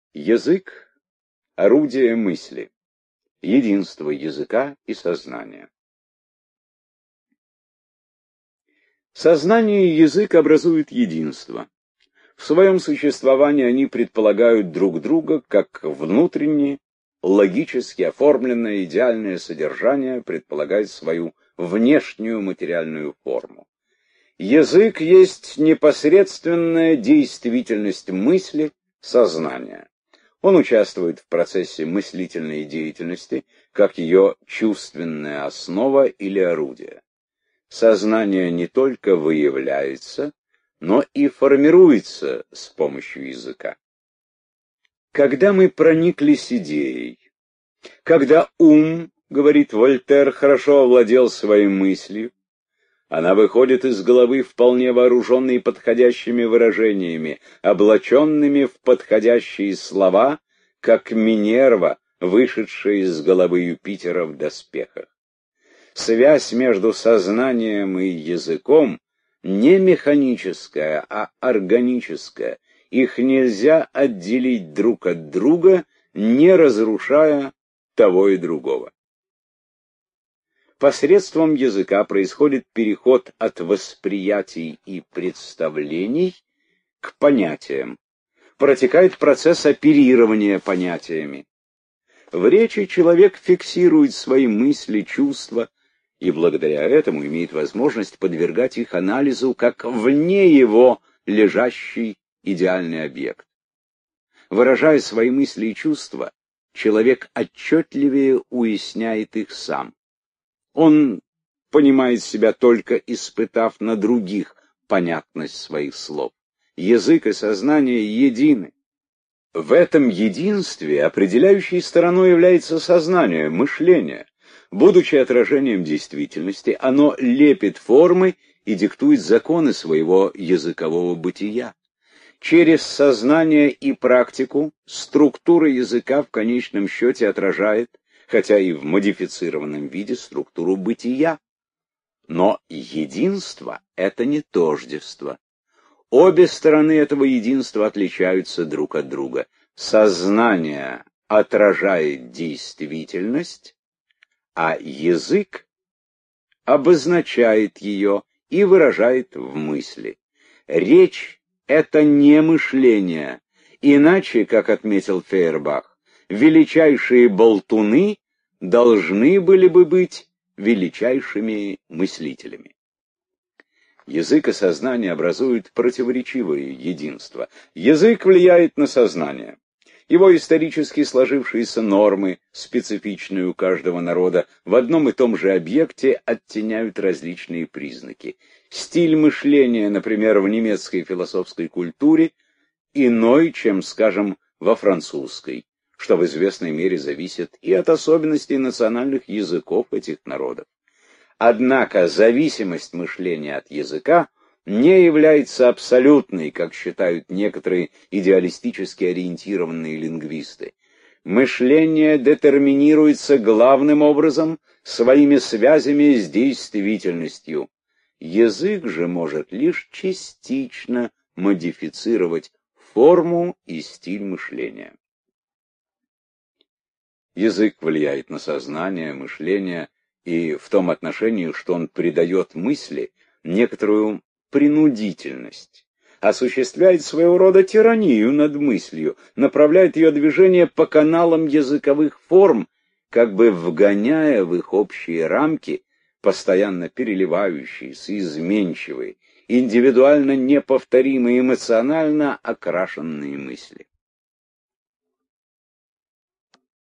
Язык — орудие мысли, единство языка и сознания. Сознание и язык образуют единство. В своем существовании они предполагают друг друга как внутреннее, логически оформленное идеальное содержание предполагает свою внешнюю материальную форму. Язык есть непосредственная действительность мысли, сознания. Он участвует в процессе мыслительной деятельности, как ее чувственная основа или орудие. Сознание не только выявляется, но и формируется с помощью языка. Когда мы прониклись идеей, когда ум, говорит Вольтер, хорошо овладел своей мыслью, она выходит из головы вполне вооруженной подходящими выражениями, облаченными в подходящие слова, как Минерва, вышедшая из головы Юпитера в доспехах. Связь между сознанием и языком не механическая, а органическая. Их нельзя отделить друг от друга, не разрушая того и другого. Посредством языка происходит переход от восприятий и представлений к понятиям. Протекает процесс оперирования понятиями. В речи человек фиксирует свои мысли, чувства, и благодаря этому имеет возможность подвергать их анализу как вне его лежащий идеальный объект. Выражая свои мысли и чувства, человек отчетливее уясняет их сам. Он понимает себя только испытав на других понятность своих слов. Язык и сознание едины. В этом единстве определяющей стороной является сознание, мышление. Будучи отражением действительности, оно лепит формы и диктует законы своего языкового бытия. Через сознание и практику структура языка в конечном счете отражает, хотя и в модифицированном виде, структуру бытия. Но единство — это не тождество. Обе стороны этого единства отличаются друг от друга. Сознание отражает действительность, а язык обозначает ее и выражает в мысли. Речь — это не мышление, иначе, как отметил Фейербах, величайшие болтуны должны были бы быть величайшими мыслителями. Язык и сознание образуют противоречивое единство. Язык влияет на сознание. Его исторически сложившиеся нормы, специфичные у каждого народа, в одном и том же объекте оттеняют различные признаки. Стиль мышления, например, в немецкой философской культуре, иной, чем, скажем, во французской, что в известной мере зависит и от особенностей национальных языков этих народов. Однако зависимость мышления от языка не является абсолютной, как считают некоторые идеалистически ориентированные лингвисты. Мышление детерминируется главным образом своими связями с действительностью. Язык же может лишь частично модифицировать форму и стиль мышления. Язык влияет на сознание, мышление, и в том отношении, что он придает мысли некоторую принудительность, осуществляет своего рода тиранию над мыслью, направляет ее движение по каналам языковых форм, как бы вгоняя в их общие рамки постоянно переливающиеся, изменчивые, индивидуально неповторимые, эмоционально окрашенные мысли.